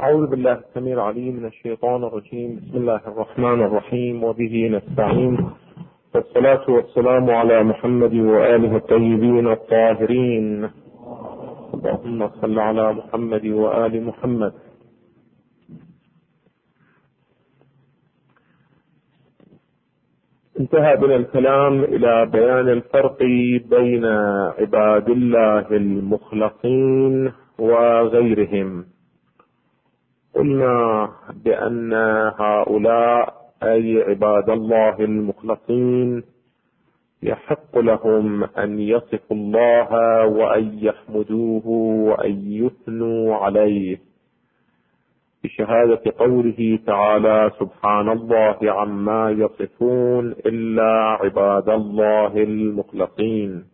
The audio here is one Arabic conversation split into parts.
أعوذ بالله السميع العليم من الشيطان الرجيم. بسم الله الرحمن الرحيم، وبه نستعين، والصلاة والسلام على محمد وآله الطيبين الطاهرين. اللهم صل على محمد وآل محمد. انتهى بنا الكلام إلى بيان الفرق بين عباد الله المخلصين وغيرهم. قلنا بأن هؤلاء أي عباد الله المخلصين يحق لهم أن يصفوا الله وأن يحمدوه وأن يثنوا عليه بشهادة قوله تعالى: سبحان الله عما يصفون إلا عباد الله المخلصين.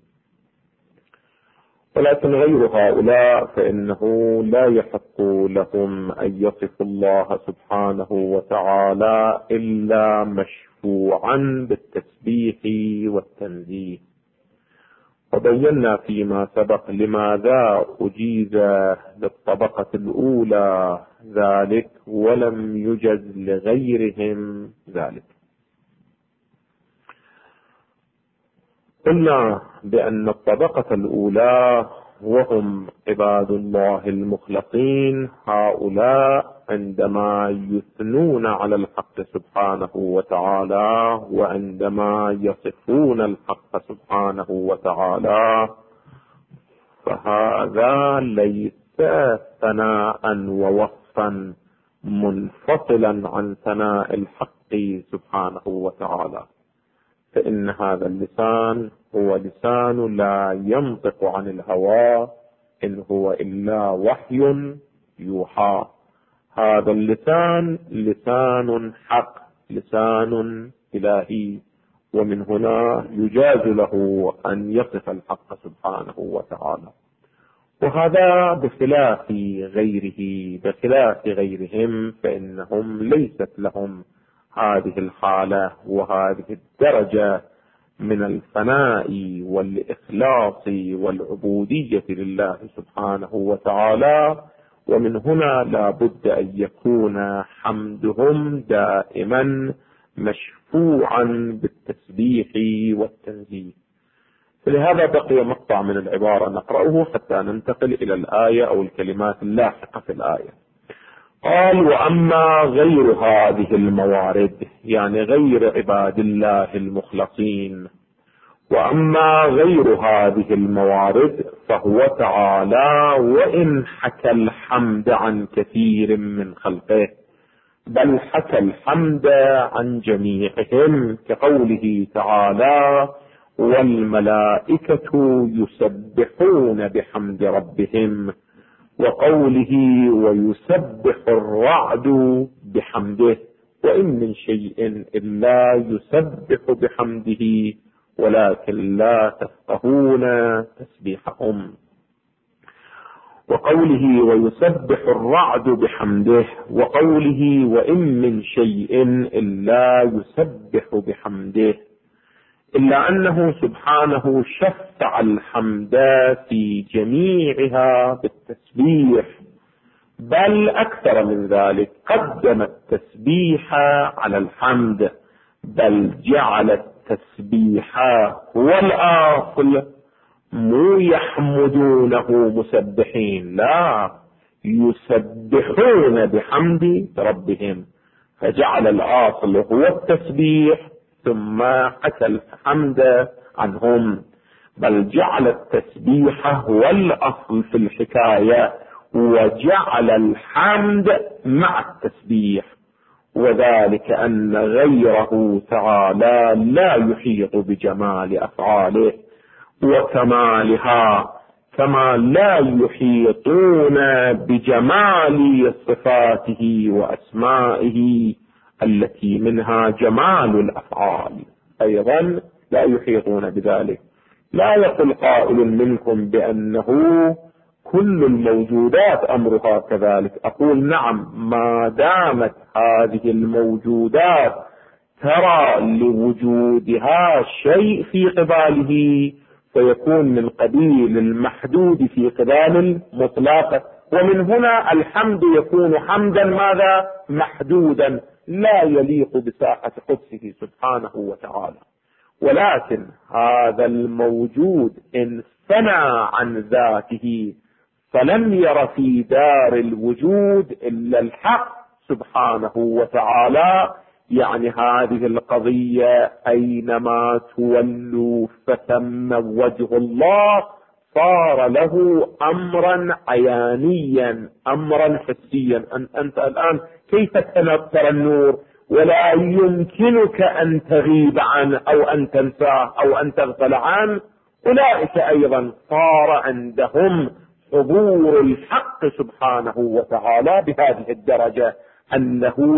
ولكن غير هؤلاء فإنه لا يحق لهم أن يصفوا الله سبحانه وتعالى إلا مشفوعا بالتسبيح والتنزيه. وبينا فيما سبق لماذا أجيز للطبقة الأولى ذلك ولم يجز لغيرهم ذلك. قلنا بأن الطبقة الأولى وهم عباد الله المخلصين، هؤلاء عندما يثنون على الحق سبحانه وتعالى وعندما يصفون الحق سبحانه وتعالى فهذا ليس ثناء ووصفا منفصلا عن ثناء الحق سبحانه وتعالى، فإن هذا اللسان هو لسان لا ينطق عن الهوى، إن هو إلا وحي يوحى. هذا اللسان لسان حق، لسان إلهي، ومن هنا يجاز له أن يصف الحق سبحانه وتعالى. وهذا بخلاف غيره، بخلاف غيرهم، فإنهم ليست لهم هذه الحالة وهذه الدرجة من الفناء والإخلاص والعبودية لله سبحانه وتعالى. ومن هنا لا بد أن يكون حمدهم دائما مشفوعا بالتسبيح والتنزيه. فلهذا بقي مقطع من العبارة نقرأه حتى ننتقل إلى الآية أو الكلمات اللاحقة في الآية. قال: وأما غير هذه الموارد، يعني غير عباد الله المخلصين، وأما غير هذه الموارد فهو تعالى وإن حكى الحمد عن كثير من خلقه، بل حكى الحمد عن جميعهم، كقوله تعالى: والملائكة يسبحون بحمد ربهم، وقوله: ويسبح الرعد بحمده، وإن من شيء إلا يسبح بحمده ولكن لا تفقهون تسبيحهم. وقوله: ويسبح الرعد بحمده، وقوله: وإن من شيء إلا يسبح بحمده، إلا أنه سبحانه شفع الحمد في جميعها بالتسبيح، بل أكثر من ذلك، قدم التسبيح على الحمد، بل جعل التسبيح هو الأصل، مو يحمدونه مسبحين، لا، يسبحون بحمد ربهم، فجعل الأصل هو التسبيح ثم حكى الحمد عنهم، بل جعل التسبيح هو الأصل في الحكاية وجعل الحمد مع التسبيح. وذلك أن غيره تعالى لا يحيط بجمال أفعاله وكمالها، كما لا يحيطون بجمال صفاته وأسمائه التي منها جمال الأفعال، أيضا لا يحيطون بذلك. لا يقول قائل منكم بأنه كل الموجودات أمرها كذلك. أقول نعم، ما دامت هذه الموجودات ترى لوجودها شيء في قباله فيكون من قبيل المحدود في قبال المطلق، ومن هنا الحمد يكون حمدا ماذا؟ محدودا، لا يليق بساحة قدسه سبحانه وتعالى. ولكن هذا الموجود إن ثنى عن ذاته فلم ير في دار الوجود إلا الحق سبحانه وتعالى، يعني هذه القضية أينما تولوا فثم وجه الله، صار له أمرا عيانيا، أمرا حسيا. أنت الآن كيف ترى النور ولا يمكنك أن تغيب عنه أو أن تنساه أو أن تغفل عنه؟ أولئك أيضا صار عندهم حضور الحق سبحانه وتعالى بهذه الدرجة، أنه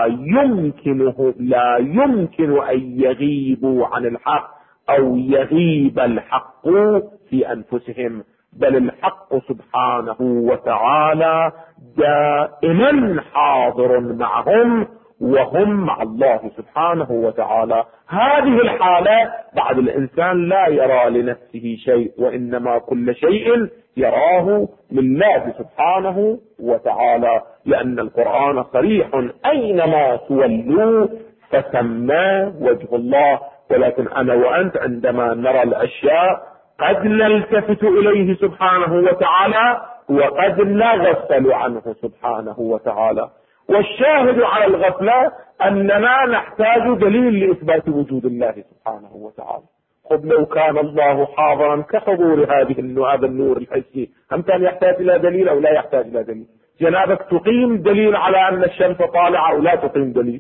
لا يمكن أن يغيبوا عن الحق أو يغيب الحق في أنفسهم، بل الحق سبحانه وتعالى دائما حاضر معهم وهم مع الله سبحانه وتعالى. هذه الحالة بعد الإنسان لا يرى لنفسه شيء، وإنما كل شيء يراه لله سبحانه وتعالى، لأن القرآن صريح أينما تولوا فثم وجه الله. ولكن أنا وأنت عندما نرى الأشياء قد نلتفت إليه سبحانه وتعالى وقد نغفل عنه سبحانه وتعالى. والشاهد على الغفلة أننا نحتاج دليل لإثبات وجود الله سبحانه وتعالى. خب لو كان الله حاضرا كحضور هذا النور الحسي، هم كان يحتاج إلى دليل أو لا يحتاج إلى دليل؟ جنابك تقيم دليل على أن الشمس طالعة أو لا تقيم دليل؟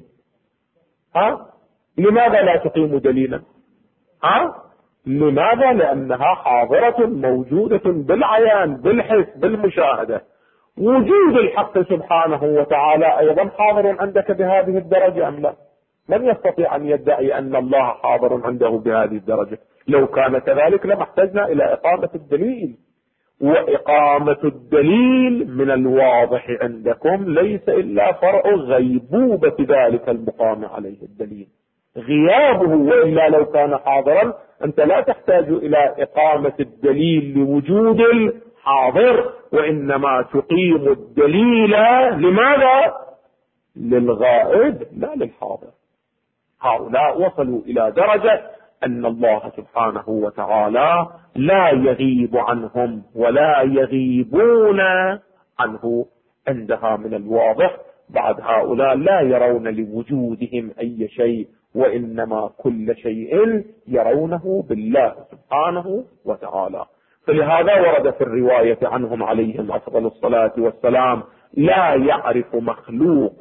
لماذا لا تقيم دليلا؟ لماذا؟ لأنها حاضرة موجودة بالعيان بالحس بالمشاهدة. وجود الحق سبحانه وتعالى أيضا حاضر عندك بهذه الدرجة أم لا؟ من يستطيع أن يدعي أن الله حاضر عنده بهذه الدرجة؟ لو كان كذلك لما احتجنا إلى إقامة الدليل. وإقامة الدليل من الواضح عندكم ليس إلا فرع غيبوبة ذلك المقام عليه الدليل، غيابه. وإلا لو كان حاضرا أنت لا تحتاج إلى إقامة الدليل لوجود الحاضر، وإنما تقيم الدليل لماذا؟ للغائب لا للحاضر. هؤلاء وصلوا إلى درجة أن الله سبحانه وتعالى لا يغيب عنهم ولا يغيبون عنه، عندها من الواضح. بعد هؤلاء لا يرون لوجودهم أي شيء، وإنما كل شيء يرونه بالله سبحانه وتعالى. فلهذا ورد في الرواية عنهم عليهم أفضل الصلاة والسلام: لا يعرف مخلوق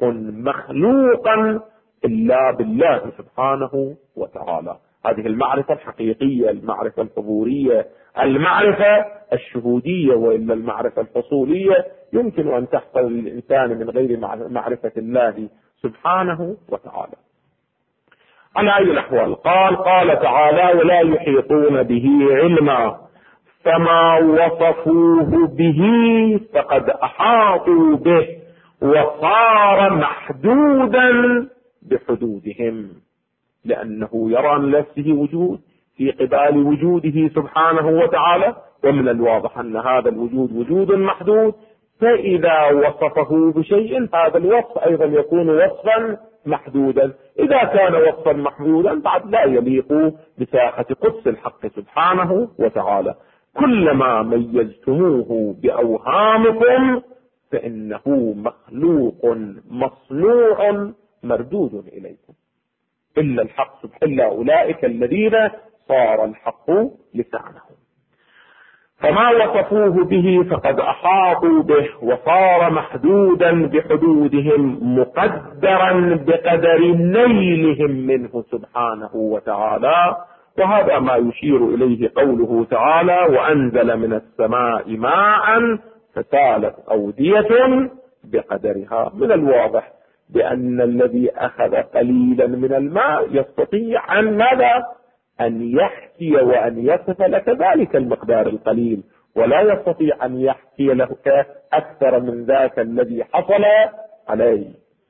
مخلوقا إلا بالله سبحانه وتعالى. هذه المعرفة الحقيقية، المعرفة الحضورية، المعرفة الشهودية. وإلا المعرفة الحصولية يمكن أن تحصل للإنسان من غير معرفة الله سبحانه وتعالى. على أي الأحوال قال تعالى: ولا يحيطون به علما، فما وصفوه به فقد أحاطوا به وصار محدودا بحدودهم، لأنه يرى لنفسه وجود في قبال وجوده سبحانه وتعالى، ومن الواضح أن هذا الوجود وجود محدود. فإذا وصفه بشيء هذا الوصف أيضا يكون وصفا محدودا. إذا كان وصفا محدودا بعد لا يليق بساحة قدس الحق سبحانه وتعالى. كلما ميزتموه بأوهامكم فإنه مخلوق مصنوع مردود إليكم، إلا الحق إلا أولئك الذين صار الحق لسانهم. فما وصفوه به فقد أحاطوا به وصار محدودا بحدودهم، مقدرا بقدر نيلهم منه سبحانه وتعالى. وهذا ما يشير إليه قوله تعالى: وأنزل من السماء ماء فسالت أودية بقدرها. من الواضح بأن الذي أخذ قليلا من الماء يستطيع أن ماذا؟ أن يحكي وأن يصف لك ذلك المقدار القليل، ولا يستطيع أن يحكي لك أكثر من ذاك الذي حصل عليه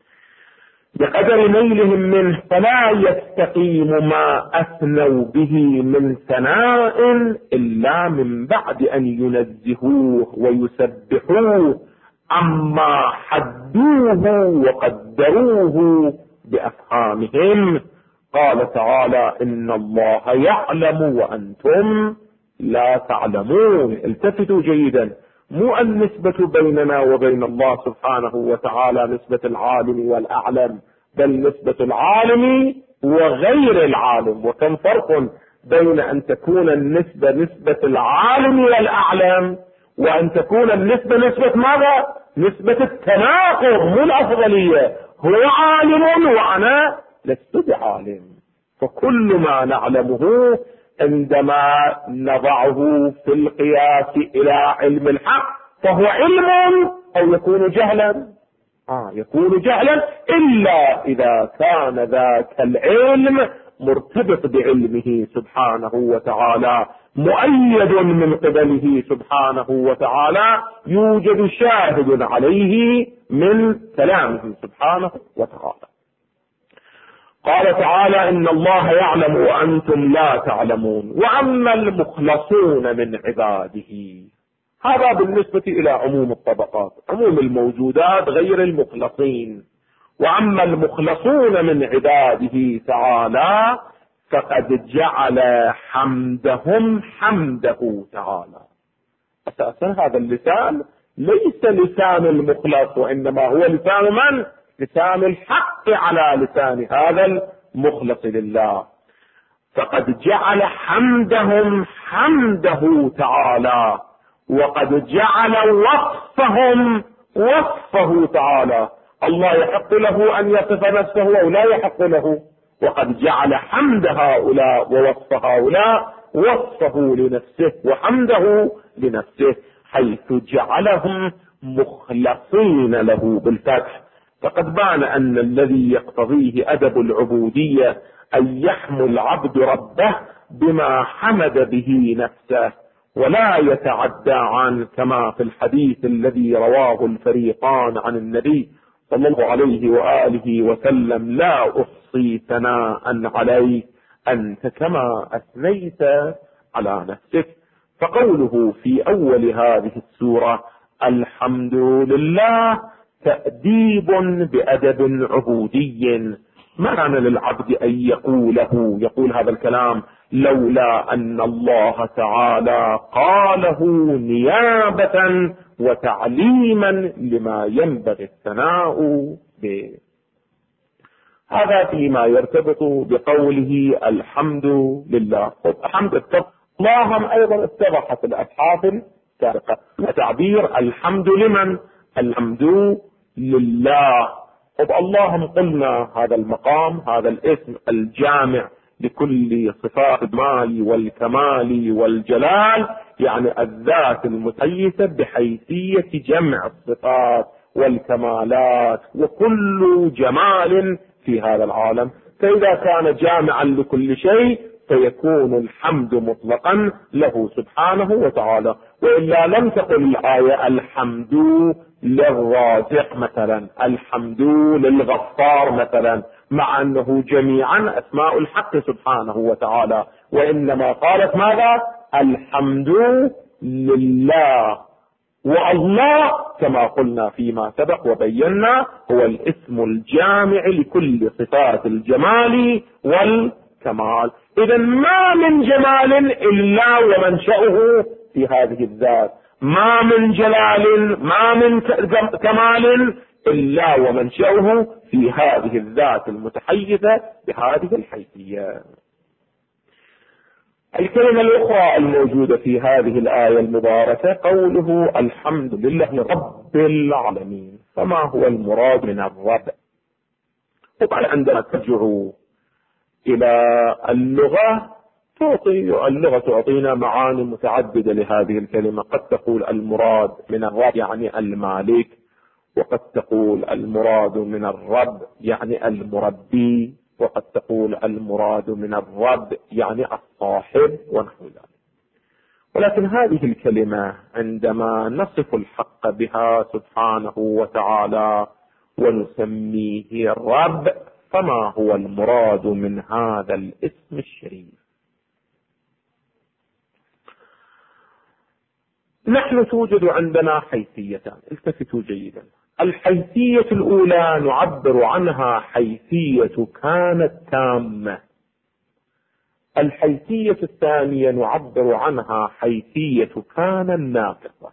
بقدر نيلهم منه. فلا يستقيم ما أثنوا به من ثناء إلا من بعد أن ينزهوه ويسبحوه عما حدوه وقدروه بأفهامهم. قال تعالى: إن الله يعلم وأنتم لا تعلمون. التفتوا جيدا، مو النسبة بيننا وبين الله سبحانه وتعالى نسبة العالم والأعلم، بل نسبة العالم وغير العالم. وكم فرق بين أن تكون النسبة نسبة العالم والأعلم وأن تكون النسبة نسبة ماذا؟ نسبة التناقض، مو الأفضلية. هو عالم وأنا لست بعالم. فكل ما نعلمه عندما نضعه في القياس إلى علم الحق فهو علم أو يكون جهلا. يكون جهلا إلا إذا كان ذاك العلم مرتبط بعلمه سبحانه وتعالى، مؤيد من قبله سبحانه وتعالى، يوجد شاهد عليه من كلامه سبحانه وتعالى. قال تعالى: إن الله يعلم وأنتم لا تعلمون. وأما المخلصون من عباده، هذا بالنسبة إلى عموم الطبقات، عموم الموجودات غير المخلصين. وأما المخلصون من عباده تعالى فقد جعل حمدهم حمده تعالى. أساسا هذا اللسان ليس لسان المخلص، وإنما هو لسان من؟ لسان الحق على لسان هذا المخلص لله. فقد جعل حمدهم حمده تعالى، وقد جعل وصفهم وصفه تعالى. الله يحق له أن يصف نفسه أو لا يحق له، وقد جعل حمد هؤلاء ووصف هؤلاء وصفه لنفسه وحمده لنفسه، حيث جعلهم مخلصين له بالفتح. فقد بان أن الذي يقتضيه أدب العبودية أن يحمل العبد ربه بما حمد به نفسه ولا يتعدى عنه، كما في الحديث الذي رواه الفريقان عن النبي صلى الله عليه وآله وسلم: لا أحصي ثناء عليك أنت كما أثنيت على نفسك. فقوله في أول هذه السورة الحمد لله تأديب بأدب عبودي. ما كان للعبد أن يقول هذا الكلام لولا أن الله تعالى قاله نيابة وتعليما لما ينبغي الثناء به. هذا فيما يرتبط بقوله الحمد لله. الحمد اللهم أيضا اتضحت الأبحاث السابقة تعبير الحمد لمن؟ الحمد لله. اللهم قلنا هذا المقام، هذا الاسم الجامع لكل صفات المال والكمال والجلال، يعني الذات المتيسة بحيثية جمع الصفات والكمالات وكل جمال في هذا العالم. فإذا كان جامعا لكل شيء فيكون الحمد مطلقا له سبحانه وتعالى. وإلا لم تقل الآية الحمد للرازق مثلا، الحمد للغفار مثلا، مع أنه جميعا أسماء الحق سبحانه وتعالى، وإنما قالت ماذا؟ الحمد لله. والله كما قلنا فيما سبق وبينا هو الاسم الجامع لكل صفات الجمال والكمال. إذا ما من جمال إلا ومنشأه في هذه الذات، ما من جلال، ما من كمال إلا ومنشأه في هذه الذات المتحيزة بهذه الحيثية. الكلمة الأخرى الموجودة في هذه الآية المباركة قوله الحمد لله رب العالمين. فما هو المراد من الرب؟ طبعا عندما ترجعوا إلى اللغة تعطينا معاني متعددة لهذه الكلمة. قد تقول المراد من الرب يعني المالك، وقد تقول المراد من الرب يعني المربي، وقد تقول المراد من الرب يعني الصاحب ونحو ذلك. ولكن هذه الكلمة عندما نصف الحق بها سبحانه وتعالى ونسميه الرب، فما هو المراد من هذا الاسم الشريف؟ نحن توجد عندنا حيثيتان، التفتوا جيدا. الحيثية الأولى نعبر عنها حيثية كانت تامة، الحيثية الثانية نعبر عنها حيثية كان الناقصة.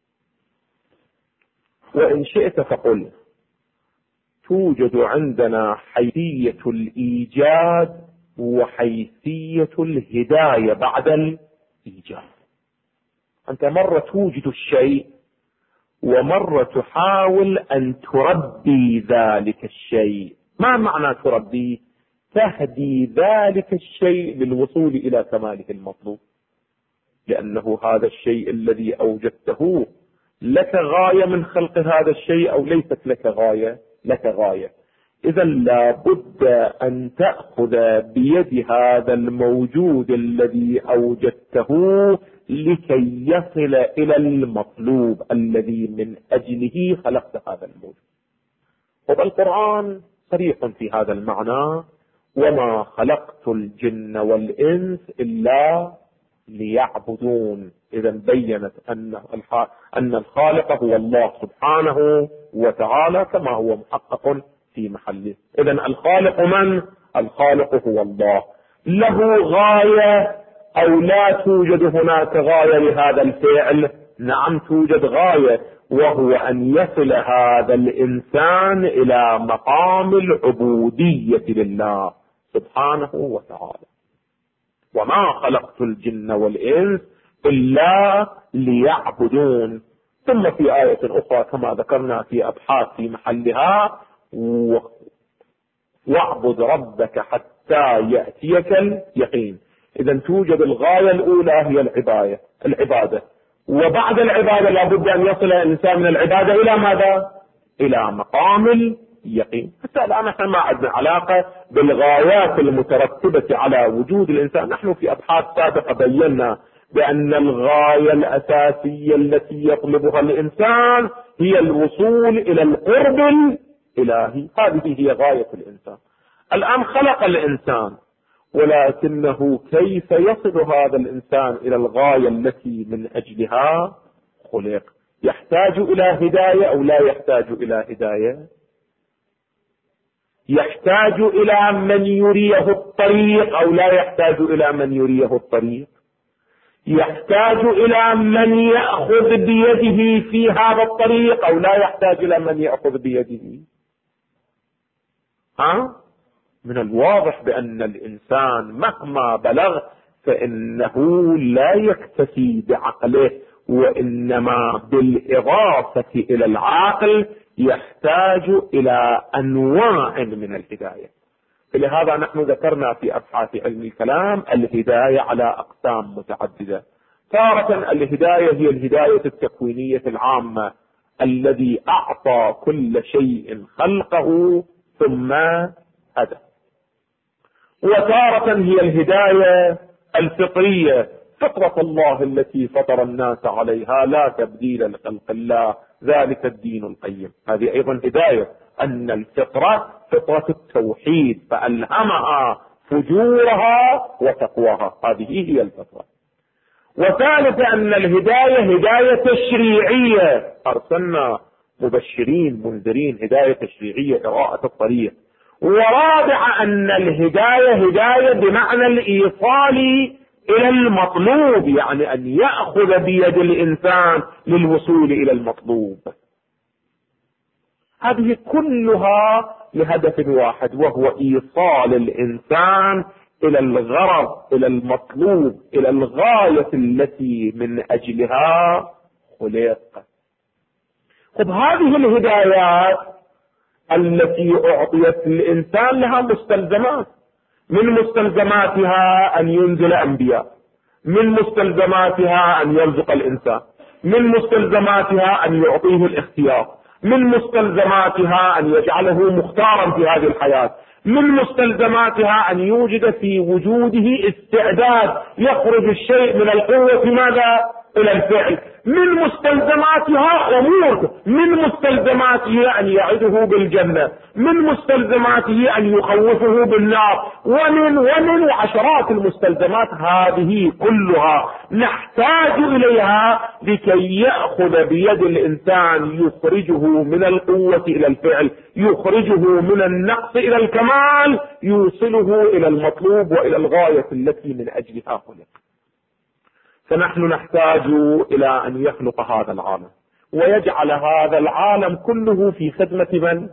وإن شئت فقل توجد عندنا حيثية الإيجاد وحيثية الهداية بعد الإيجاد. أنت مرة توجد الشيء ومرة تحاول أن تربي ذلك الشيء. ما معنى تربيه؟ تهدي ذلك الشيء للوصول إلى كماله المطلوب، لأنه هذا الشيء الذي أوجدته لك غاية من خلق هذا الشيء أو ليست لك غاية؟ لك غاية. إذا لابد أن تأخذ بيد هذا الموجود الذي أوجدته لكي يصل إلى المطلوب الذي من أجله خلقت هذا الموجود. والقرآن صريح في هذا المعنى: وما خلقت الجن والإنس إلا ليعبدون. إذا بينت أن الخالق هو الله سبحانه وتعالى كما هو محقق في محله. إذا الخالق من؟ الخالق هو الله. له غاية أو لا توجد هناك غاية لهذا الفعل؟ نعم توجد غاية، وهو أن يصل هذا الإنسان إلى مقام العبودية لله سبحانه وتعالى. وما خلقت الجن والإنس إلا ليعبدون. ثم في آية أخرى كما ذكرنا في أبحاث في محلها: واعبد ربك حتى يأتيك اليقين. إذا توجد الغاية الأولى هي العبادة، وبعد العبادة لابد أن يصل الإنسان من العبادة إلى ماذا؟ إلى مقام اليقين. حتى الآن نحن ما عندنا علاقة بالغايات المترتبة على وجود الإنسان. نحن في أبحاث سابقة بينا بأن الغاية الأساسية التي يطلبها الإنسان هي الوصول إلى القرب الإلهي. هذه هي غاية الإنسان. الآن خلق الإنسان، ولكنه كيف يصل هذا الإنسان إلى الغاية التي من أجلها خلق؟ يحتاج إلى هداية أو لا يحتاج إلى هداية؟ يحتاج إلى من يريه الطريق أو لا يحتاج إلى من يريه الطريق؟ يحتاج إلى من يأخذ بيده في هذا الطريق أو لا يحتاج إلى من يأخذ بيده؟ من الواضح بأن الإنسان مهما بلغ فإنه لا يكتفي بعقله، وإنما بالإضافة إلى العقل يحتاج إلى أنواع من الهداية. لهذا نحن ذكرنا في أبحاث علم الكلام الهداية على أقسام متعددة. تارة الهداية هي الهداية التكوينية العامة، الذي أعطى كل شيء خلقه ثم هدى. وتارة هي الهداية الفطرية، فطرة الله التي فطر الناس عليها لا تبديل لخلق الله، ذلك الدين القيم. هذه أيضا هداية، أن الفطرة فطرة التوحيد فألهمها فجورها وتقواها، هذه هي الفطرة. وثالثا أن الهداية هداية تشريعية، أرسلنا مبشرين منذرين، هداية تشريعية إراءة الطريق. ورابعا أن الهداية هداية بمعنى الإيصال إلى المطلوب، يعني أن يأخذ بيد الإنسان للوصول إلى المطلوب. هذه كلها لهدف واحد، وهو إيصال الإنسان إلى الغرض، إلى المطلوب، إلى الغاية التي من أجلها خلق. طب هذه الهدايات التي أعطيت للإنسان لها مستلزمات. من مستلزماتها أن ينزل أنبياء، من مستلزماتها أن يرزق الإنسان، من مستلزماتها أن يعطيه الاختيار، من مستلزماتها أن يجعله مختارا في هذه الحياة، من مستلزماتها أن يوجد في وجوده استعداد يخرج الشيء من القوة ماذا؟ إلى الفعل. من مستلزماتها أمور، من مستلزماته أن يعده بالجنة، من مستلزماته أن يخوفه بالنار، ومن وعشرات المستلزمات. هذه كلها نحتاج إليها لكي يأخذ بيد الإنسان يخرجه من القوة إلى الفعل، يخرجه من النقص إلى الكمال، يوصله إلى المطلوب وإلى الغاية التي من أجلها خلق. فنحن نحتاج إلى أن يخلق هذا العالم ويجعل هذا العالم كله في خدمة من؟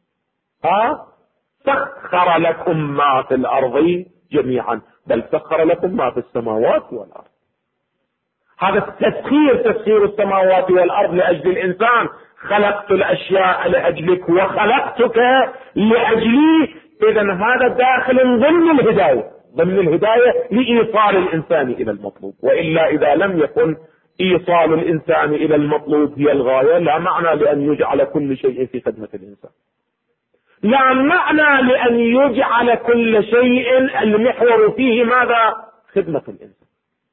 سخر لكم ما في الأرض جميعا، بل سخر لكم ما في السماوات والأرض. هذا التسخير، تسخير السماوات والأرض لأجل الإنسان. خلقت الأشياء لأجلك وخلقتك لأجلي. إذا هذا داخل ضمن الهداية، ضمن الهداية لإيصال الإنسان إلى المطلوب. وإلا إذا لم يكن إيصال الإنسان إلى المطلوب هي الغاية، لا معنى لأن يجعل كل شيء في خدمة الإنسان، لا معنى لأن يجعل كل شيء المحور فيه ماذا؟ خدمة الإنسان.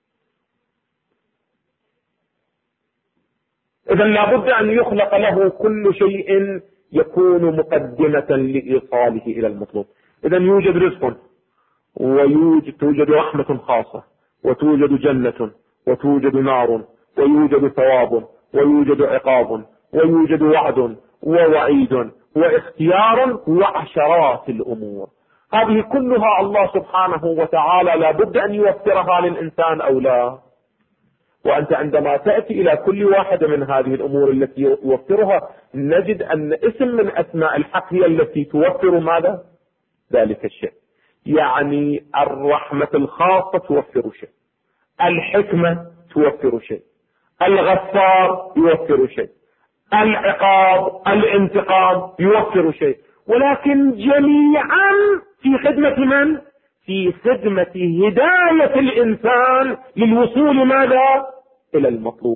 إذا لابد أن يخلق له كل شيء يكون مقدمة لإيصاله إلى المطلوب. إذا يوجد رزق، توجد رحمة خاصة، وتوجد جنة، وتوجد نار، ويوجد ثواب، ويوجد عقاب، ويوجد وعد ووعيد واختيار وعشرات الأمور. هذه كلها الله سبحانه وتعالى لابد أن يوفرها للإنسان أو لا. وأنت عندما تأتي إلى كل واحدة من هذه الأمور التي يوفرها، نجد أن اسم من أسماء الحق هي التي توفر ماذا؟ ذلك الشيء. يعني الرحمة الخاصة توفر شيء، الحكمة توفر شيء، الغفار يوفر شيء، العقاب الانتقام يوفر شيء، ولكن جميعا في خدمة من؟ في خدمة هداية الإنسان للوصول ماذا؟ إلى المطلوب.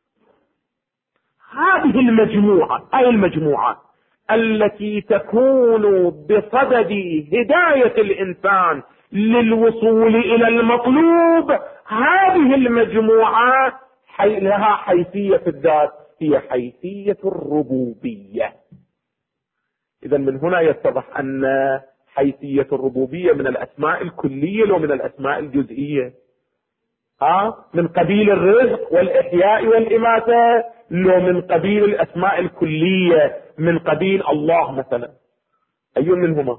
هذه المجموعة أي المجموعات التي تكون بصدد هداية الإنسان للوصول إلى المطلوب، هذه المجموعة لها حيثية في الذات، هي حيثية الربوبية. إذا من هنا يتضح أن حيثية الربوبية من الأسماء الكلية ومن الأسماء الجزئية. من قبيل الرزق والإحياء والإماتة، لو من قبيل الأسماء الكلية، من قبيل الله مثلا، أي منهما؟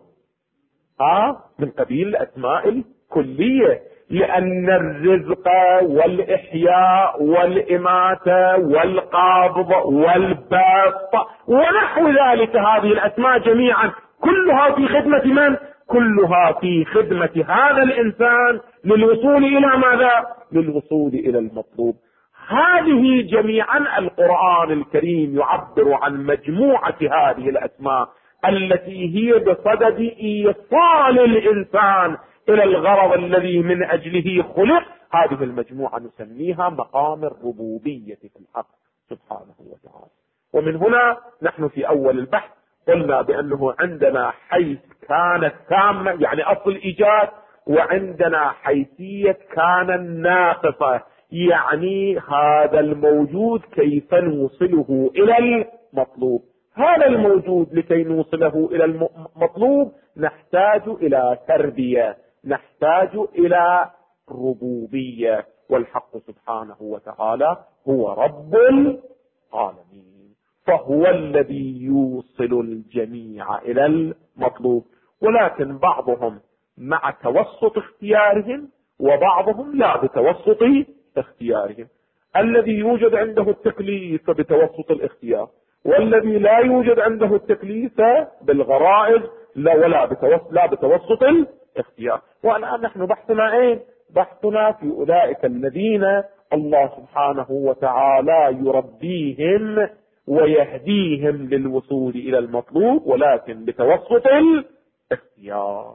من قبيل الأسماء الكلية، لأن الرزق والإحياء والإماتة والقابض والبسط ونحو ذلك، هذه الأسماء جميعا كلها في خدمة من؟ كلها في خدمة هذا الإنسان للوصول إلى ماذا؟ للوصول إلى المطلوب. هذه جميعا القرآن الكريم يعبر عن مجموعة هذه الأسماء التي هي بصدد إيصال الإنسان إلى الغرض الذي من أجله خلق. هذه المجموعة نسميها مقام الربوبية في الحق سبحانه وتعالى. ومن هنا نحن في أول البحث قلنا بأنه عندنا حيث كانت تامة يعني أصل إيجاد، وعندنا حيثية كان الناقصة يعني هذا الموجود كيف نوصله إلى المطلوب. هذا الموجود لكي نوصله إلى المطلوب نحتاج إلى تربية، نحتاج إلى ربوبية، والحق سبحانه وتعالى هو رب العالمين، فهو الذي يوصل الجميع إلى المطلوب. ولكن بعضهم مع توسط اختيارهم وبعضهم لا بتوسط اختيارهم. الذي يوجد عنده التكليف بتوسط الاختيار، والذي لا يوجد عنده التكليف بالغرائز لا بتوسط الاختيار. والآن نحن بحثنا ايه؟ بحثنا في أولئك الذين الله سبحانه وتعالى يربيهم ويهديهم للوصول إلى المطلوب ولكن بتوسط الاختيار.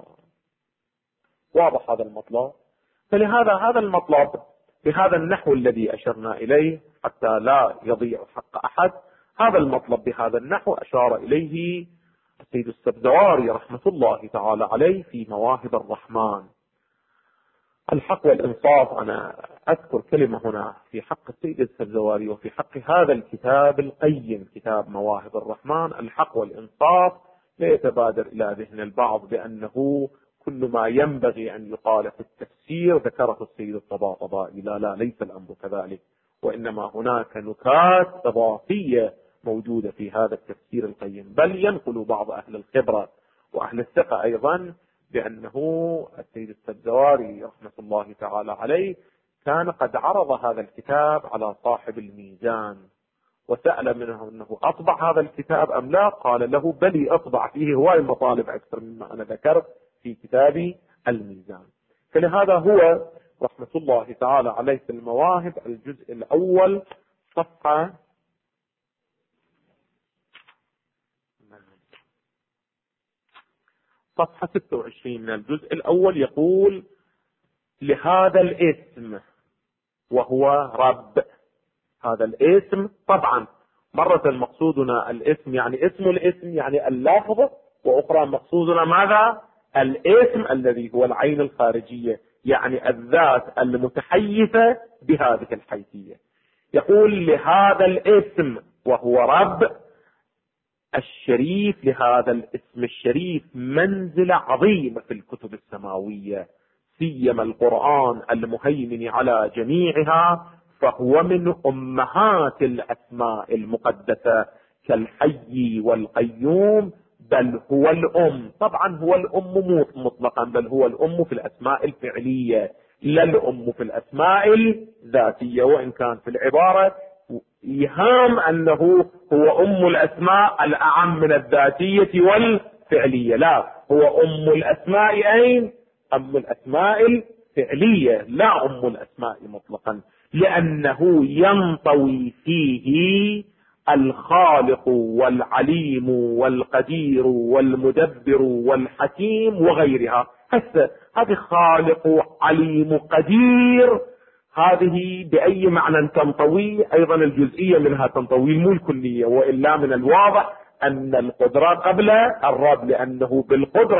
واضح هذا المطلب؟ فلهذا هذا المطلب بهذا النحو الذي أشرنا إليه حتى لا يضيع حق أحد، هذا المطلب بهذا النحو أشار إليه السيد السبزواري رحمة الله تعالى عليه في مواهب الرحمن. الحق والإنصاف أنا أذكر كلمة هنا في حق السيد السبزواري وفي حق هذا الكتاب القيم، كتاب مواهب الرحمن الحق والإنصاف. ليتبادر إلى ذهن البعض بأنه كل ما ينبغي أن يقال في التفسير ذكره السيد الطباطبائي. لا، ليس الأمر كذلك، وإنما هناك نكات إضافية موجودة في هذا التفسير القيم. بل ينقل بعض أهل الخبرة وأهل الثقة أيضا بأنه السيد السبزواري رحمة الله تعالى عليه كان قد عرض هذا الكتاب على صاحب الميزان وسأل منه أنه أطبع هذا الكتاب أم لا، قال له بلي أطبع، فيه هواي مطالب أكثر مما أنا ذكرت في كتابي الميزان. فلهذا هو رحمة الله تعالى عليه في المواهب الجزء الأول صفحة 26 من الجزء الأول يقول: لهذا الاسم وهو رب. هذا الاسم طبعا مرة مقصودنا الاسم يعني اسم الاسم يعني اللفظ، وأخرى مقصودنا ماذا؟ الاسم الذي هو العين الخارجية، يعني الذات المتحيزة بهذه الحيثية. يقول: لهذا الاسم وهو رب الشريف، لهذا الاسم الشريف منزلة عظيمة في الكتب السماوية، سيما القرآن المهيمن على جميعها، فهو من أمهات الأسماء المقدسة كالحي والقيوم، بل هو الأم. طبعا هو الأم مطلقا، بل هو الأم في الأسماء الفعلية لا الأم في الأسماء الذاتية، وإن كان في العبارة إيهام أنه هو أم الأسماء الأعم من الذاتية والفعلية. لا، هو أم الأسماء أين؟ أم الأسماء الفعلية لا أم الأسماء مطلقا، لأنه ينطوي فيه الخالق والعليم والقدير والمدبر والحكيم وغيرها. هذه خالق عليم قدير، هذه بأي معنى تنطوي؟ أيضا الجزئية منها تنطوي، مو الكلية، وإلا من الواضح أن القدرة قبل الرب، لأنه بالقدرة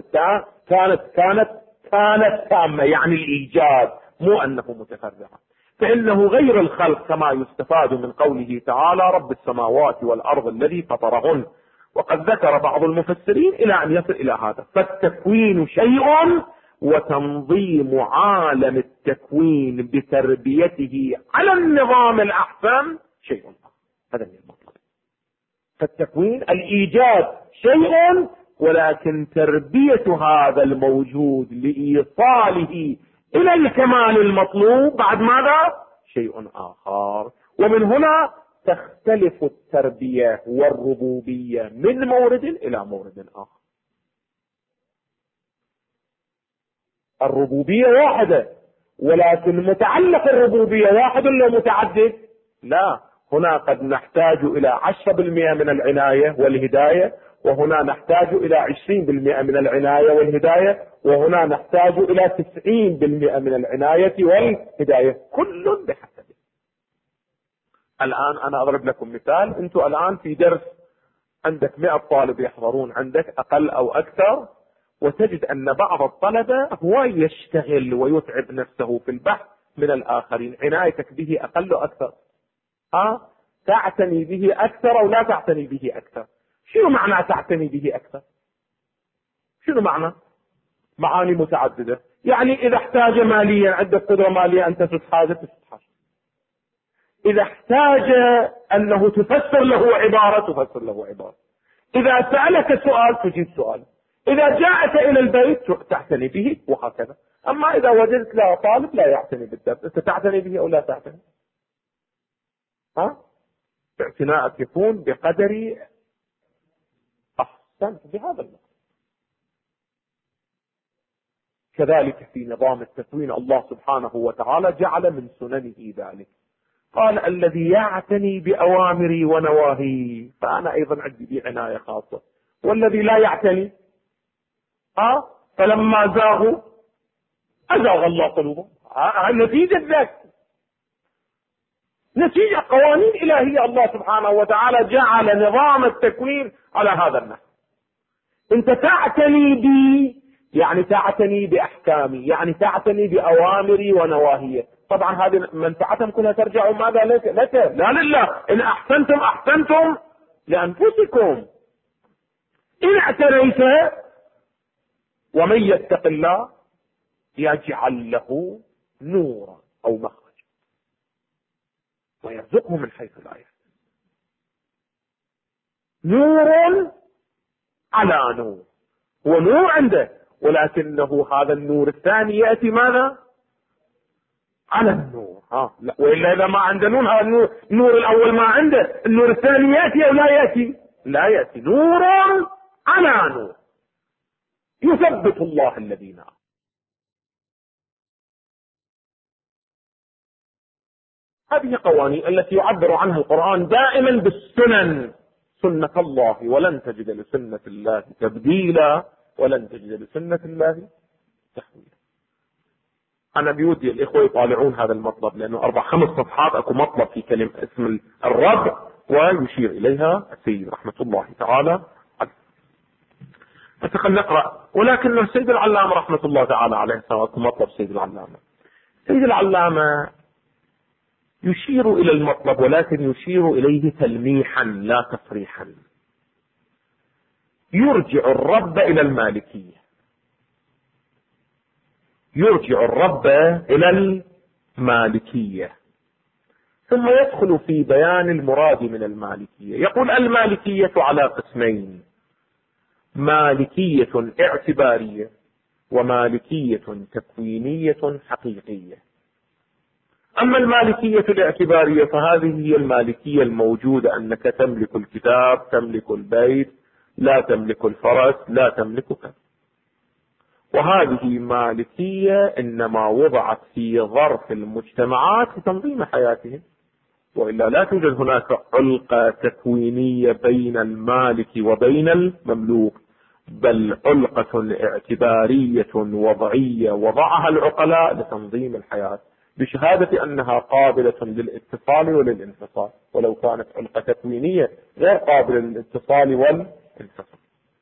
كانت تامة، يعني الإيجاد، مو أنه متفرعا. فإنه غير الخلق كما يستفاد من قوله تعالى: رب السماوات والأرض الذي فطرهن. وقد ذكر بعض المفسرين إلى أن يصل إلى هذا. فالتكوين شيء، وتنظيم عالم التكوين بتربيته على النظام الأحسن شيء آخر. هذا هو المطلب. فالتكوين الإيجاد شيء، ولكن تربية هذا الموجود لإيصاله إلى الكمال المطلوب بعد ماذا؟ شيء آخر. ومن هنا تختلف التربية والربوبية من مورد إلى مورد آخر. الربوبية واحدة، ولكن متعلق الربوبية واحد ولا متعدد؟ لا، هنا قد نحتاج إلى 10% من العناية والهداية، وهنا نحتاج إلى 20% من العناية والهداية، وهنا نحتاج إلى 90% من العناية والهداية، كل بحسبه. الآن أنا أضرب لكم مثال. أنتم الآن في درس عندك 100 طالب يحضرون، عندك أقل أو أكثر، وتجد أن بعض الطلبة هو يشتغل ويتعب نفسه في البحث من الآخرين، عنايتك به أقل أو أكثر؟ تعتني به أكثر أو لا تعتني به أكثر؟ شنو معنى تعتني به أكثر؟ شنو معنى؟ معاني متعددة. يعني إذا احتاج ماليا، عندك قدرة مالية أن تسد حاجة تسد حاجة. إذا احتاج أنه تفسر له عبارة تفسر له عبارة. إذا سألك سؤال تجيب سؤال. إذا جاءت إلى البيت تعتني به، وهكذا. أما إذا وجدت لا طالب لا يعتني بالدرس، أنت تعتني به أو لا تعتني؟ اعتناءك يكون بقدر أحسن بهذا الوقت. كذلك في نظام التكوين الله سبحانه وتعالى جعل من سننه ذلك. قال: الذي يعتني بأوامري ونواهي، فأنا أيضا عندي به عناية خاصة. والذي لا يعتني فلما زاغوا أزاغ الله قلوبهم. نتيجة ذلك، نتيجة قوانين إلهية. الله سبحانه وتعالى جعل نظام التكوين على هذا النحو. أنت تعتني بي، يعني تعتني بأحكامي، يعني تعتني بأوامري ونواهي. طبعا هذه منفعتهم كلها ترجع ماذا لك لا لله. إن أحسنتم أحسنتم لأنفسكم. إن اعتريت ومن يتق الله يجعل له نورا أو مخرجا ويرزقه من حيث لا يحتسب. نور على نور، هو نور عنده، ولكنه هذا النور الثاني يأتي ماذا؟ على النور. لا، وإلا إذا ما عنده نور، هذا النور الأول ما عنده، النور الثاني يأتي أو لا يأتي؟ لا يأتي. نور على نور يثبت الله الذين آمنوا. هذه قوانين التي يعبر عنها القرآن دائما بالسنن، سنة الله، ولن تجد لسنة الله تبديلا ولن تجد لسنة الله تحويلا. أنا بودي الإخوة يطالعون هذا المطلب، لأنه 4-5 صفحات أكو مطلب في كلمة اسم الرب ويشير إليها السيد رحمة الله تعالى عليه. خلينا نقرأ. ولكن السيد العلامة رحمة الله تعالى عليه أكو مطلب سيد العلامة. سيد العلامة يشير إلى المطلب، ولكن يشير إليه تلميحا لا تصريحا. يرجع الرب إلى المالكية، يرجع الرب إلى المالكية، ثم يدخل في بيان المراد من المالكية. يقول المالكية على قسمين: مالكية اعتبارية ومالكية تكوينية حقيقية. أما المالكية الاعتبارية فهذه هي المالكية الموجودة، أنك تملك الكتاب، تملك البيت، لا تملك الفرس، لا تملك كذا. وهذه مالكية إنما وضعت في ظرف المجتمعات لتنظيم حياتهم، وإلا لا توجد هناك علقة تكوينية بين المالك وبين المملوك، بل علقة اعتبارية وضعية وضعها العقلاء لتنظيم الحياة بشهادة أنها قابلة للاتصال وللانفصال، ولو كانت علقة تكوينية غير قابلة للاتصال والانفصال.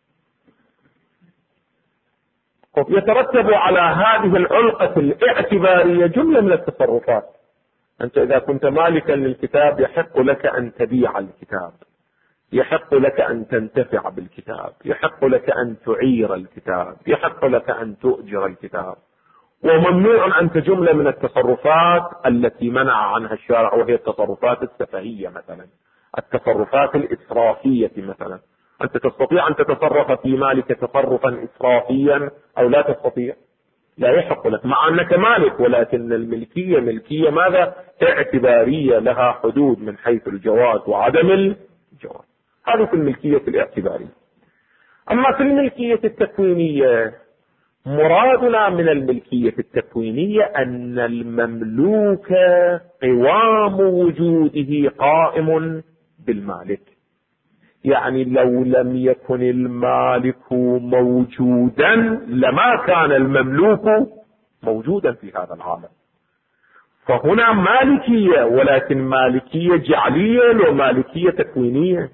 يترتب على هذه العلقة الاعتبارية جملة من التصرفات. أنت إذا كنت مالكا للكتاب يحق لك أن تبيع الكتاب، يحق لك أن تنتفع بالكتاب، يحق لك أن تعير الكتاب، يحق لك أن تؤجر الكتاب. وممنوع أنت جملة من التصرفات التي منع عنها الشارع، وهي التصرفات السفهية، مثلا التصرفات الإسرافية. مثلا أنت تستطيع أن تتصرف في مالك تصرفا إسرافيا أو لا تستطيع؟ لا يحق لك، مع أنك مالك، ولكن الملكية ملكية ماذا؟ اعتبارية، لها حدود من حيث الجواز وعدم الجواز. هذه في الملكية الاعتبارية. أما في الملكية التكوينية، مرادنا من الملكية التكوينية أن المملوك قوام وجوده قائم بالمالك. يعني لو لم يكن المالك موجودا لما كان المملوك موجودا في هذا العالم. فهنا مالكية، ولكن مالكية جعلية ومالكية تكوينية.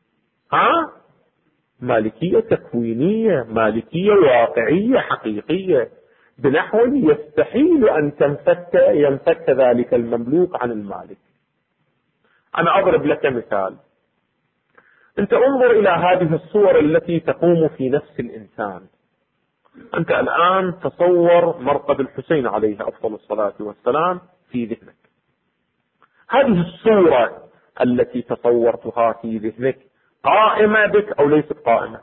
مالكية تكوينية، مالكية واقعية حقيقية، بنحو يستحيل أن ينفك ذلك المملوك عن المالك. أنا أضرب لك مثال. أنت انظر إلى هذه الصور التي تقوم في نفس الإنسان. أنت الآن تصور مرقد الحسين عليه أفضل الصلاة والسلام في ذهنك. هذه الصورة التي تصورتها في ذهنك قائمة بك أو ليست قائمة؟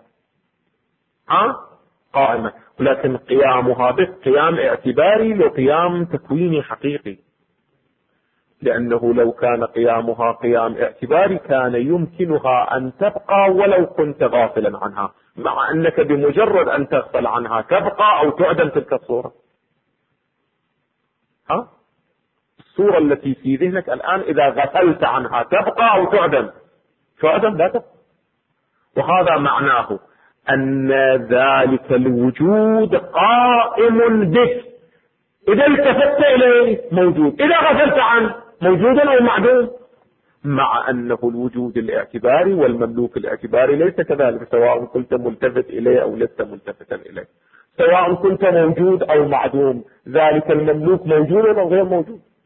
قائمة، ولكن قيامها بك قيام اعتباري وقيام تكويني حقيقي. لأنه لو كان قيامها قيام اعتباري كان يمكنها أن تبقى ولو كنت غافلا عنها، مع أنك بمجرد أن تغفل عنها تبقى أو تعدم تلك الصورة. الصورة التي في ذهنك الآن إذا غفلت عنها تبقى أو تعدم؟ تعدم، لا تبقى. وهذا معناه أن ذلك الوجود قائم بك، إذا التفت إليه موجود، إذا غفلت عنه موجود أو معدوم. مع أنه الوجود الاعتباري والمملوك الاعتباري ليس كذلك، سواء كنت ملتفت إليه أو لست ملتفتا إليه، سواء كنت موجود أو معدوم، ذلك المملوك موجود أو غير موجود.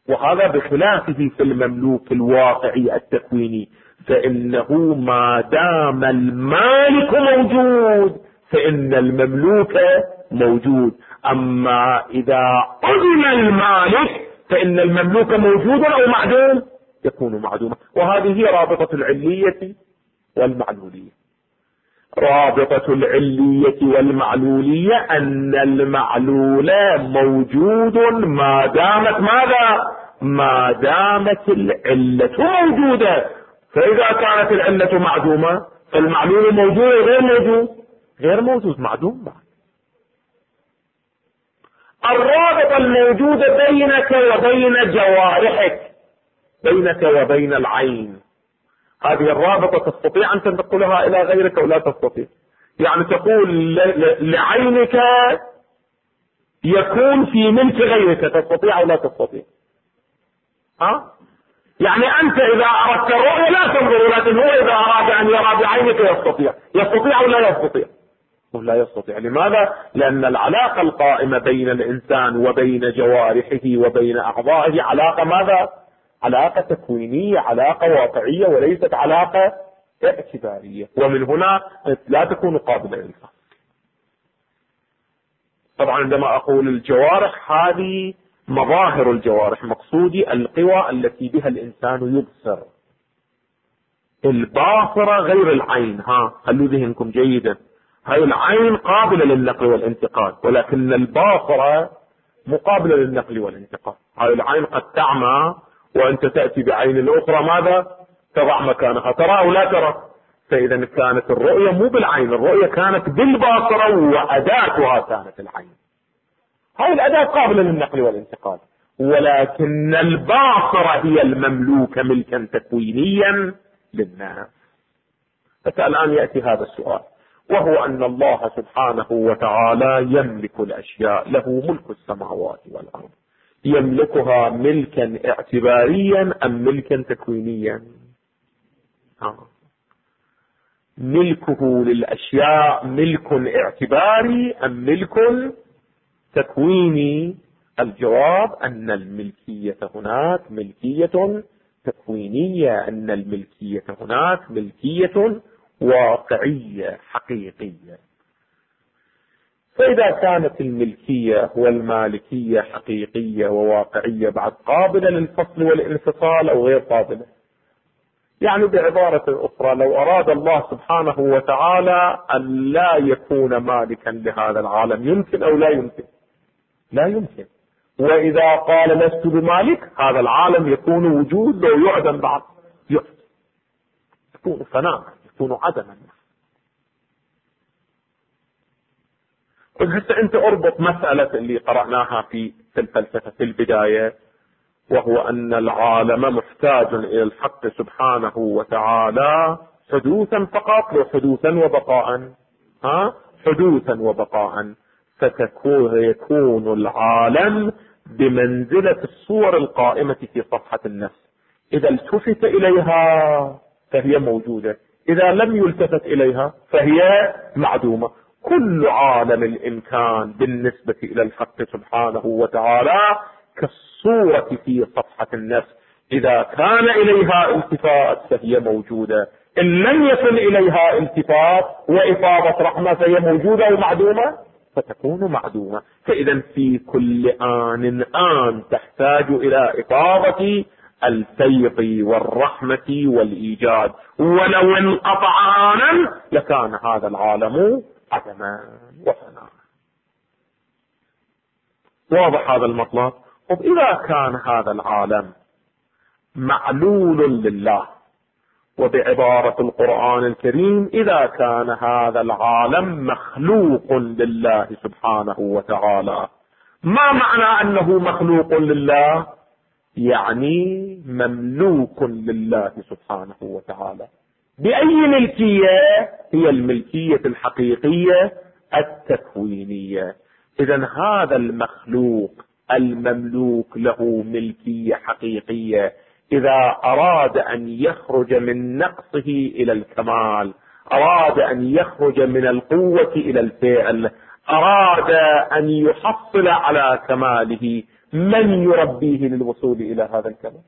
وهذا بخلافه في المملوك الواقعي التكويني، فإنه ما دام المالك موجود فإن المملوك موجود، أما إذا أذن المالك فإن المملوك موجود أو معدوم، يكون معدوما. وهذه هي رابطة العلية والمعلولية. رابطة العلية والمعلولية أن المعلول موجود ما دامت ماذا؟ ما دامت العلة موجودة. فإذا كانت العلة معدومة فالمعلول موجود غير موجود؟ غير موجود، معدوم بعد. الرابطة الموجودة بينك وبين جوارحك، بينك وبين العين، هذه الرابطة تستطيع أن تنقلها إلى غيرك ولا تستطيع. يعني تقول لعينك يكون في ملك غيرك، تستطيع أو لا تستطيع؟ يعني أنت إذا أردت الرؤية لا تنظر، لكن هو إذا أراد أن يرى بعينك يستطيع أو لا يستطيع؟ لا يستطيع. لماذا؟ لأن العلاقة القائمة بين الإنسان وبين جوارحه وبين أعضائه علاقة ماذا؟ علاقة تكوينية، علاقة واقعية، وليست علاقة اعتبارية، ومن هنا لا تكون قابلة للفهم. طبعا عندما أقول الجوارح هذه مظاهر الجوارح، مقصودي القوى التي بها الإنسان يبصر. الباصرة غير العين، خلوا ذهنكم جيدا، هاي العين قابلة للنقل والانتقال، ولكن الباصرة مقابلة للنقل والانتقال. هاي العين قد تعمى وأنت تأتي بعين الأخرى ماذا؟ تضع مكانها، ترى أو لا ترى. فإذا كانت الرؤية مو بالعين، الرؤية كانت بالباصرة وأداتها كانت العين. هاي الأداة قابلة للنقل والانتقال، ولكن الباصرة هي المملوكة ملكا تكوينيا للناس. فالآن يأتي هذا السؤال، وهو أن الله سبحانه وتعالى يملك الأشياء، له ملك السماوات والأرض، يملكها ملكا اعتباريا أم ملكا تكوينيا؟ ملكه للأشياء ملك اعتباري أم ملك تكويني؟ الجواب أن الملكية هناك ملكية تكوينية، أن الملكية هناك ملكية واقعية حقيقية. فإذا كانت الملكية والمالكية حقيقية وواقعية بعد قابلة للفصل والانفصال أو غير قابلة؟ يعني بعبارة أخرى، لو أراد الله سبحانه وتعالى أن لا يكون مالكا لهذا العالم يمكن أو لا يمكن؟ لا يمكن. وإذا قال لست بمالك هذا العالم يكون وجود لو يعدم بعد، يكون فناء، يكون عدما. هسه أنت أربط مسألة اللي قرأناها في الفلسفة في البداية، وهو أن العالم محتاج إلى الحق سبحانه وتعالى حدوثا فقط، وحدوثا وبقاء، حدوثا وبقاء. فيكون العالم بمنزلة الصور القائمة في صفحة النفس، إذا التفت إليها فهي موجودة، إذا لم يلتفت إليها فهي معدومة. كل عالم الإمكان بالنسبة إلى الحق سبحانه وتعالى كالصورة في صفحة النفس، إذا كان إليها التفات فهي موجودة، إن لم يكن إليها التفات وإفاضة رحمة فهي موجودة ومعدومة، فتكون معدومة. فإذا في كل آن تحتاج إلى إفاضة الفيض والرحمة والإيجاد، ولو انقطع آنا لكان هذا العالم عدما وفناء. واضح هذا المطلب؟ إذا كان هذا العالم معلول لله، وبعبارة القرآن الكريم إذا كان هذا العالم مخلوق لله سبحانه وتعالى، ما معنى أنه مخلوق لله؟ يعني مملوك لله سبحانه وتعالى. بأي ملكية؟ هي الملكية الحقيقية التكوينية. إذن هذا المخلوق المملوك له ملكية حقيقية، إذا أراد أن يخرج من نقصه إلى الكمال، أراد أن يخرج من القوة إلى الفعل، أراد أن يحصل على كماله، من يربيه للوصول إلى هذا الكمال؟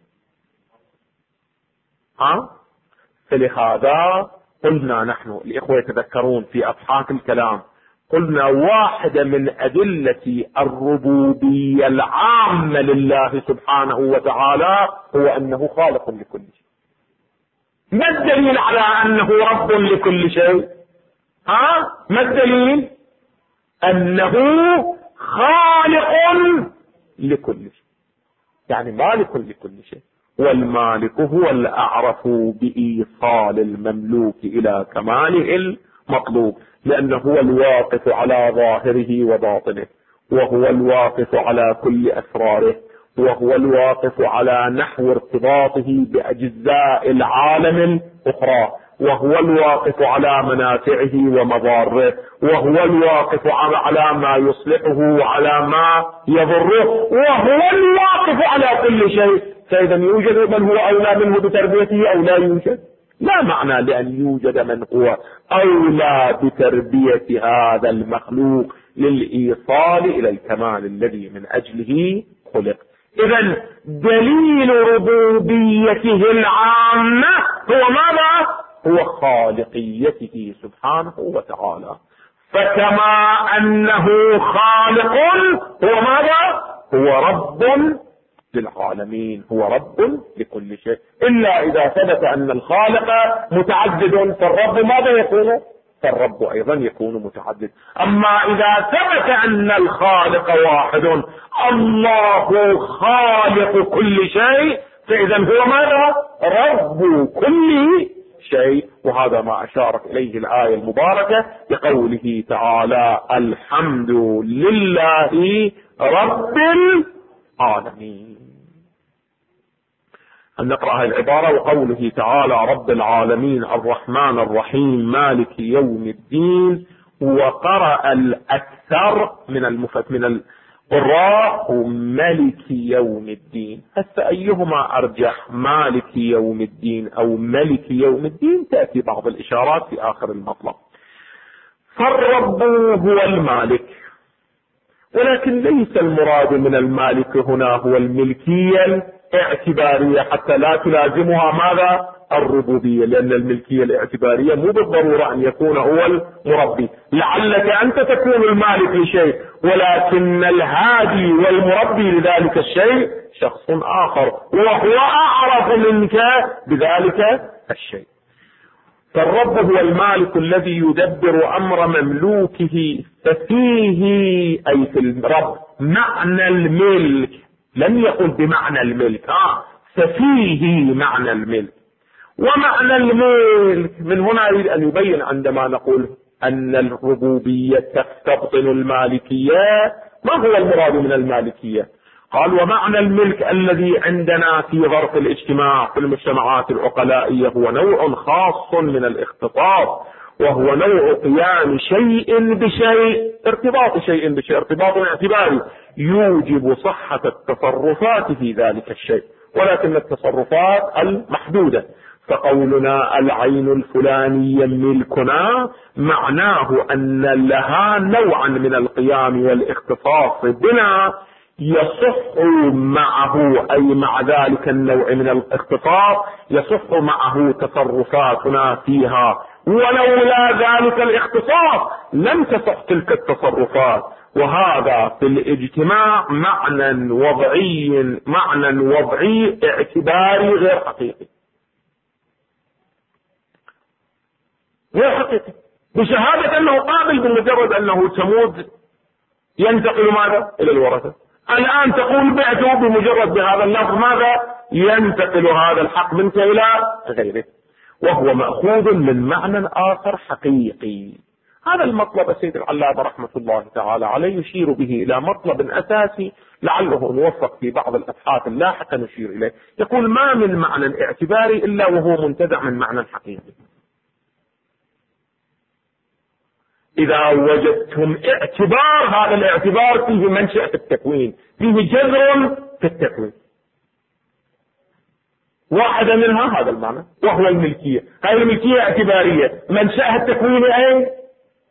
فلهذا قلنا نحن الإخوة يتذكرون في أصحاب الكلام، قلنا واحدة من أدلة الربوبية العامة لله سبحانه وتعالى هو أنه خالق لكل شيء. ما الدليل على أنه رب لكل شيء؟ ما الدليل؟ أنه خالق لكل شيء، يعني مالك لكل شيء. والمالك هو الأعرف بإيصال المملوك إلى كماله المطلوب، لأنه هو الواقف على ظاهره وباطنه، وهو الواقف على كل أسراره، وهو الواقف على نحو ارتباطه بأجزاء العالم الأخرى، وهو الواقف على منافعه ومضاره، وهو الواقف على ما يصلحه وعلى ما يضره، وهو الواقف على كل شيء. فإذا يوجد من هو أولى منه بتربيته أو لا يوجد؟ لا معنى لأن يوجد من هو أولى بتربية هذا المخلوق للإيصال إلى الكمال الذي من أجله خلق. إذن دليل ربوبيته العامة هو ماذا؟ هو خالقيته سبحانه وتعالى. فكما أنه خالق هو ماذا؟ هو رب للعالمين، هو رب لكل شيء. إلا إذا ثبت أن الخالق متعدد فالرب ماذا يكون؟ فالرب أيضا يكون متعدد. أما إذا ثبت أن الخالق واحد، الله خالق كل شيء، فإذا هو ماذا؟ رب كل شيء. وهذا ما أشارت إليه الآية المباركة بقوله تعالى: الحمد لله رب العالمين. أن نقرأ هذه العبارة: وقوله تعالى: رب العالمين الرحمن الرحيم مالك يوم الدين. وقرأ الأكثر من القراء ملك يوم الدين. هسه أيهما أرجح، مالك يوم الدين أو ملك يوم الدين؟ تأتي بعض الإشارات في آخر المطلب. فالرب هو المالك، ولكن ليس المراد من المالك هنا هو الملكية الاعتبارية، حتى لا تلازمها ماذا؟ الربوبية، لأن الملكية الاعتبارية مو بالضرورة أن يكون هو المربي. لعلك أنت تكون المالك لشيء، ولكن الهادي والمربي لذلك الشيء شخص آخر، وهو أعرف منك بذلك الشيء. فالرب هو المالك الذي يدبر أمر مملوكه، ففيه أي في الرب معنى الملك، لم يقل بمعنى الملك، ففيه معنى الملك. ومعنى الملك من هنا يريد أن يبين عندما نقول أن الربوبية تستبطن المالكية، ما هو المراد من المالكية؟ قال: ومعنى الملك الذي عندنا في ظرف الاجتماع في المجتمعات العقلائية هو نوع خاص من الاختصاص، وهو نوع قيام شيء بشيء، ارتباط شيء بشيء، ارتباط اعتباري يوجب صحة التصرفات في ذلك الشيء، ولكن التصرفات المحدودة. فقولنا العين الفلانية ملكنا معناه أن لها نوعا من القيام والاختصاص بنا يصح معه، أي مع ذلك النوع من الاختصاص يصح معه تصرفاتنا فيها، ولولا ذلك الاختصاص لم تصح تلك التصرفات. وهذا في الاجتماع معنى وضعي اعتباري غير حقيقي، غير حقيقي، بشهادة أنه قابل بمجرد أنه تموت ينتقل ماذا؟ إلى الورثة. الآن تقول بعته، بمجرد بهذا اللفظ ماذا؟ ينتقل هذا الحق منك إلى غيره، وهو مأخوذ من معنى آخر حقيقي. هذا المطلب السيد العلامة رحمة الله تعالى عليه يشير به إلى مطلب أساسي لعله نوفق في بعض الأبحاث اللاحقة نشير إليه. يقول: ما من معنى اعتباري إلا وهو منتزع من معنى حقيقي. إذا وجدتم اعتبار، هذا الاعتبار فيه منشأ في التكوين، فيه جذر في التكوين. واحدة منها هذا المعنى وهو الملكية. هذه الملكية اعتبارية، منشأها التكويني أين؟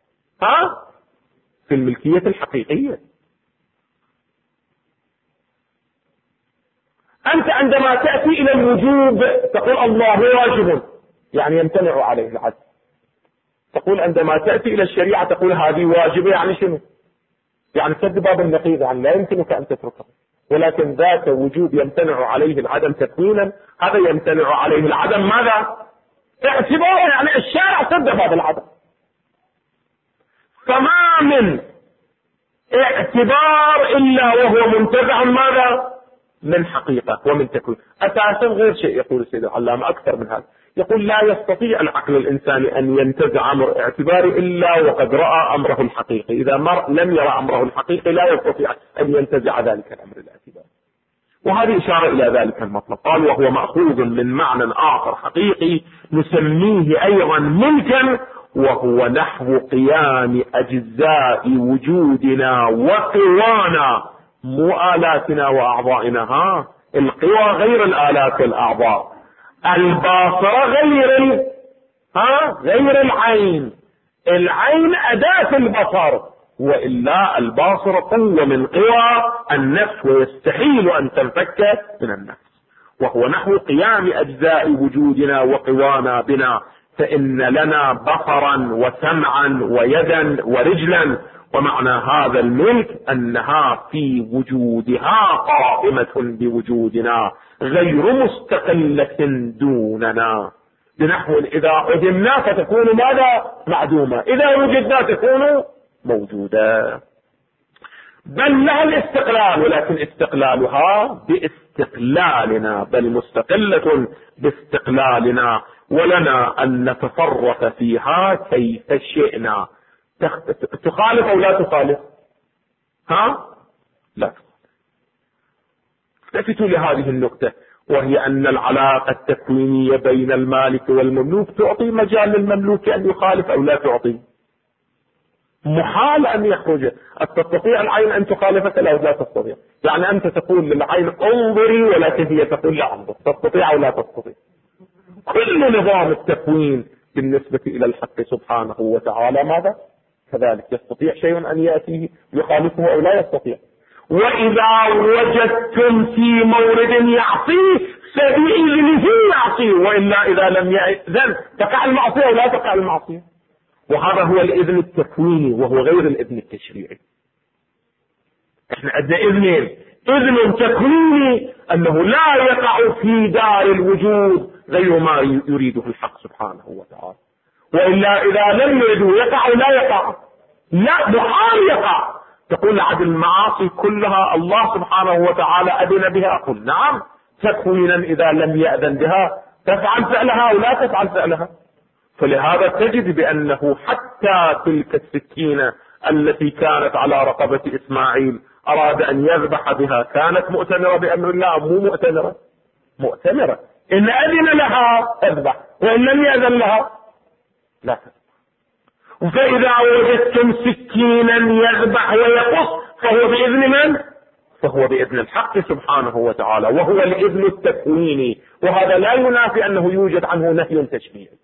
في الملكية الحقيقية. أنت عندما تأتي إلى الوجوب تقول الله واجب، يعني يمتنع عليه العدل. تقول عندما تأتي إلى الشريعة تقول هذه واجبة، يعني شنو؟ يعني سد باب النقيض، يعني لا يمكنك أن تتركه. ولكن ذات وجوب يمتنع عليه العدم تكوينا، هذا يمتنع عليه العدم ماذا؟ اعتباره، يعني الشارع سد باب العدم. فما من اعتبار إلا وهو منتزع ماذا؟ من حقيقة ومن تكوين أساسا. غير شيء يقول السيد العلامة أكثر من هذا، يقول لا يستطيع العقل الإنساني أن ينتزع أمر اعتباري إلا وقد رأى أمره الحقيقي. إذا لم يرى أمره الحقيقي لا يستطيع أن ينتزع ذلك الأمر الاعتباري. وهذه إشارة إلى ذلك المطلب. قال وهو مأخوذ من معنى آخر حقيقي نسميه أيضا ملكا، وهو نحو قيام أجزاء وجودنا وقوانا، مو آلاتنا وأعضائنا. القوى غير الآلات والأعضاء، الباصرة غير العين. العين أداة البصر، وإلا الباصرة قوة من قوى النفس، ويستحيل أن تنفك من النفس. وهو نحو قيام أجزاء وجودنا وقوانا بنا، فإن لنا بصرا وسمعا ويدا ورجلا، ومعنى هذا الملك أنها في وجودها قائمة بوجودنا غير مستقلة دوننا. بنحو إذا عدمنا فتكون ماذا؟ معدومة، إذا وجدنا تكون موجودة. بل لها الاستقلال، ولكن استقلالها باستقلالنا، بل مستقلة باستقلالنا، ولنا أن نتصرف فيها كيف شئنا. تخالف أو لا تخالف؟ لا تخالف. التفتوا لهذه النقطة، وهي أن العلاقة التكوينية بين المالك والمملوك تعطي مجال للمملوك أن يخالف أو لا تعطي. محال أن يخرج. تستطيع العين أن تخالفك؟ لا تستطيع. يعني أنت تقول للعين انظري، ولكن هي تقول لا انظر. تستطيع أو لا تستطيع؟ كل نظام التكوين بالنسبة إلى الحق سبحانه وتعالى ماذا؟ كذلك. يستطيع شيء أن يأتيه يخالفه أو لا يستطيع؟ وإذا وجدتم في مورد يعصيه فبإذنه يعصيه، وإلا إذا لم يأذن تقع المعصية أو لا تقع المعصية. وهذا هو الإذن التكويني، وهو غير الإذن التشريعي. احنا عندنا إذنين: إذن تكويني أنه لا يقع في دار الوجود غير ما يريده الحق سبحانه وتعالى، وإلا إذا لم يريده يقع لا يقع، لا محال يقع. تقول عدل المعاصي كلها الله سبحانه وتعالى أذن بها؟ أقول نعم تكوينا. إذا لم يأذن بها تفعل فعلها أو لا تفعل فعلها. فلهذا تجد بأنه حتى تلك السكينة التي كانت على رقبة إسماعيل أراد أن يذبح بها كانت مؤتمرة بأمر الله، مو مؤتمرة. إن أذن لها تذبح، وإن لم يأذن لها لا تذبح. فإذا وجدتم سكينا يذبح ويقص فهو بإذن من؟ فهو بإذن الحق سبحانه وتعالى، وهو الإذن التكويني. وهذا لا ينافي أنه يوجد عنه نهي تشريعي،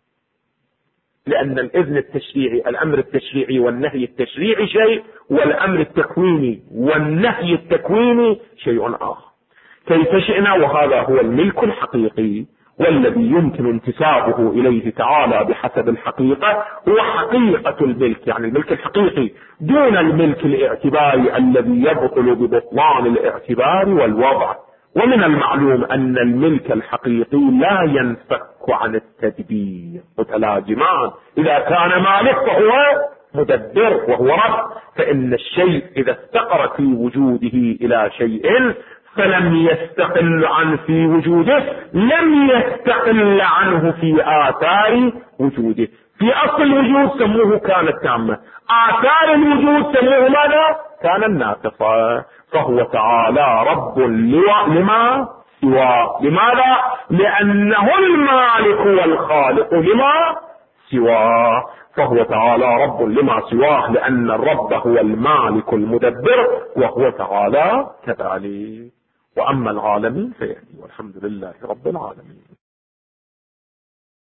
لأن الإذن التشريعي، الأمر التشريعي والنهي التشريعي شيء، والأمر التكويني والنهي التكويني شيء آخر. كيف شئنا، وهذا هو الملك الحقيقي والذي يمكن انتسابه إليه تعالى بحسب الحقيقة، هو حقيقة الملك، يعني الملك الحقيقي دون الملك الاعتباري الذي يبطل ببطلان الاعتبار والوضع. ومن المعلوم أن الملك الحقيقي لا ينفك عن التدبير، متلازمان. إذا كان مالك فهو مدبر وهو رب، فإن الشيء إذا استقر في وجوده إلى شيء فلم يستقل عن في وجوده لم يستقل عنه في آثار وجوده. في أصل الوجود سموه كان التامة، آثار الوجود سموه ماذا؟ كان الناقصة. فهو تعالى رب لما سواه. لماذا؟ لأنه المالك والخالق لما سواه. فهو تعالى رب لما سواه، لأن الرب هو المالك المدبر، وهو تعالى كذلك. وأما العالمين فيأتي، والحمد لله رب العالمين.